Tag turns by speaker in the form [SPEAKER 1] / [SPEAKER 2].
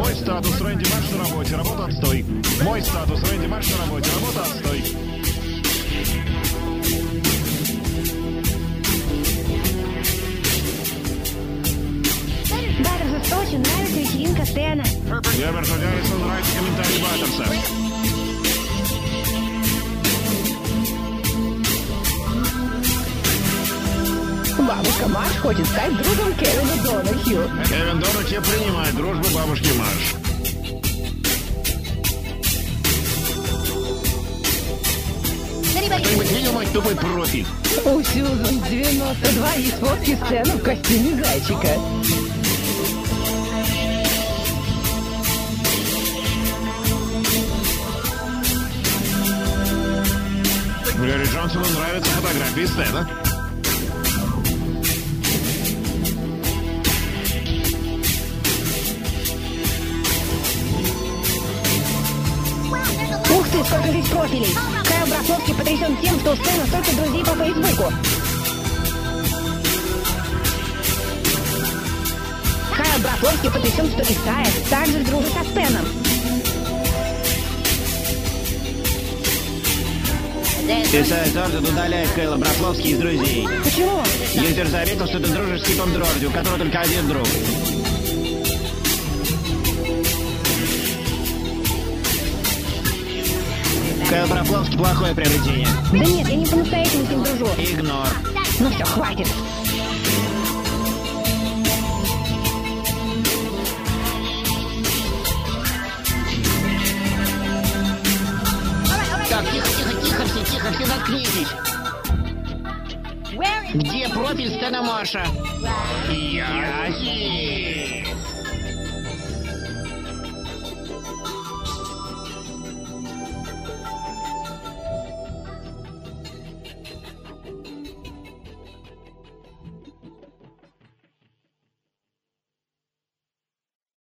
[SPEAKER 1] Мой статус Рэнди Марш на работе, работа отстой. Мой статус Рэнди Марш на работе, работа отстой.
[SPEAKER 2] Баттерсу очень нравится вечеринка Стэна.
[SPEAKER 1] Герберту Гаррису нравится комментарий Баттерса.
[SPEAKER 3] Бабушка Марш хочет стать другом Кевина Донахью.
[SPEAKER 1] Кевин Донахью принимает дружбу бабушки Марш. Кто-нибудь видел мой тупой профиль?
[SPEAKER 3] У Сьюзан 92 есть фотки Стэна в костюме зайчика.
[SPEAKER 1] Гарри Джонсону нравятся фотографии Стэна.
[SPEAKER 2] Ух ты, сколько здесь профилей. Кайл Брасловский потрясен тем, что у Стэна столько друзей по Фейсбуку. Кайл Брасловский потрясен, что Исайя также дружит со Стэном.
[SPEAKER 4] Исайя Торден удаляет Кайла Брасловский из друзей.
[SPEAKER 2] Почему?
[SPEAKER 4] Юзер заметил, что ты дружишь с Кипом Дрорди, у которого только один друг. Кайл Брасловский плохое приобретение.
[SPEAKER 2] Да нет, я не по-настоящему с ним дружу.
[SPEAKER 4] Игнор.
[SPEAKER 2] Ну все, хватит.
[SPEAKER 4] Так, тихо, все заткнитесь. Где профиль Стэна Марша? Я здесь.